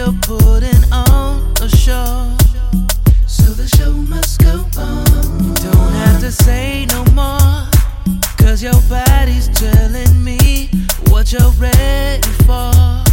you're putting on a show, so the show must go on. Don't have to say no more, 'cause your body's telling me what you're ready for.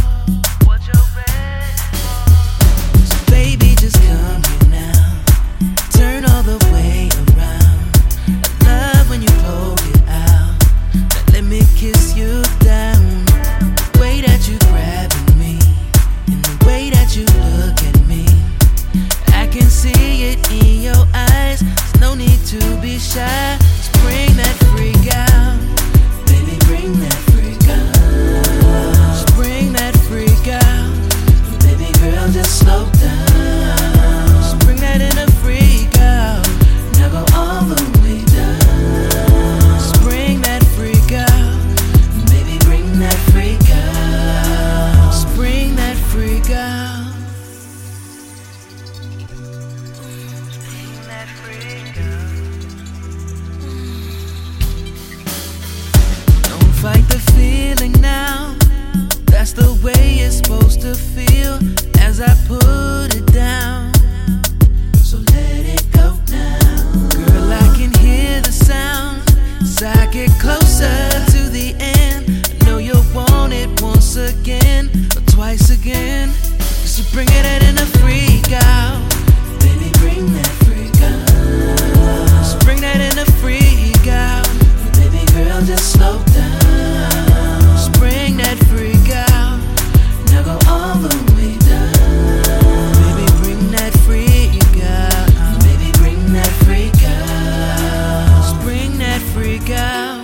So baby, just come here now, turn all the way around. I love when you poke it out. Now let me kiss you down. The way that you grabbing me, and the way that you look at me, I can see it in your eyes. There's no need to be shy. Just bring that freak out, baby, bring that freak out. Just bring that freak out, baby girl, just slow down. Just bring that in a freak out, now go all the way down. Just bring that freak out, baby, bring that freak out. Just bring that freak out. Bring that freak out. Don't fight the feeling now, that's the way it's supposed to feel as I put it down. So let it go now. Girl, I can hear the sound as I get closer to the end. I know you'll want it once again, or twice again. So bring it in a freak out, baby, bring that freak out. So bring that in a freak out, baby girl, just slow down. Just bring that freak out, now go all the way down. Baby, bring that freak out, baby, bring that freak out. Just bring that freak out.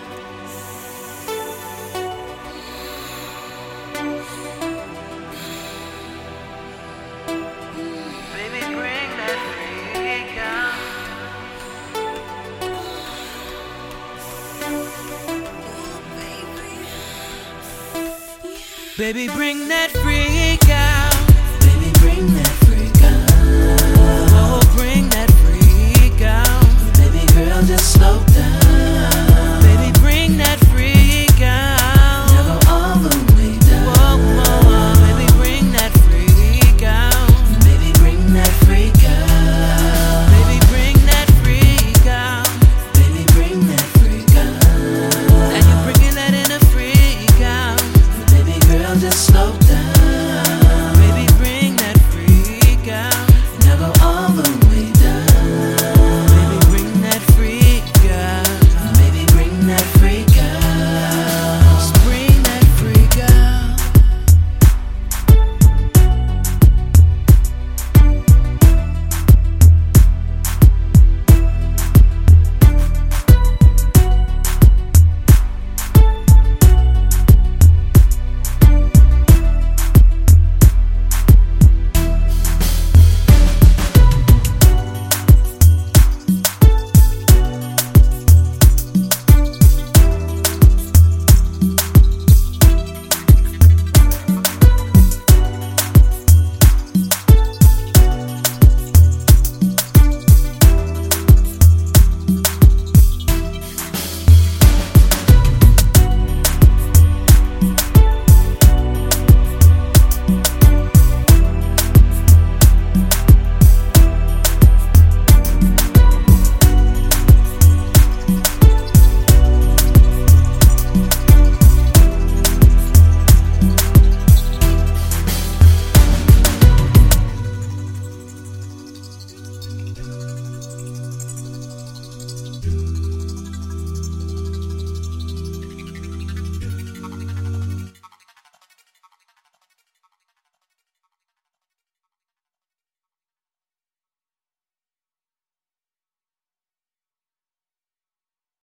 Baby, bring that freak out. Baby, bring that freak out. Baby, bring that freak out. Oh, bring that freak out. Baby girl, just slow down. Baby, bring that freak out. Now go all the way down. Whoa, whoa, baby, bring that freak out. Baby, bring that freak out. Baby, bring that freak out. Baby, bring that freak out. And you're bringing that in a freak out. Baby girl, just slow down.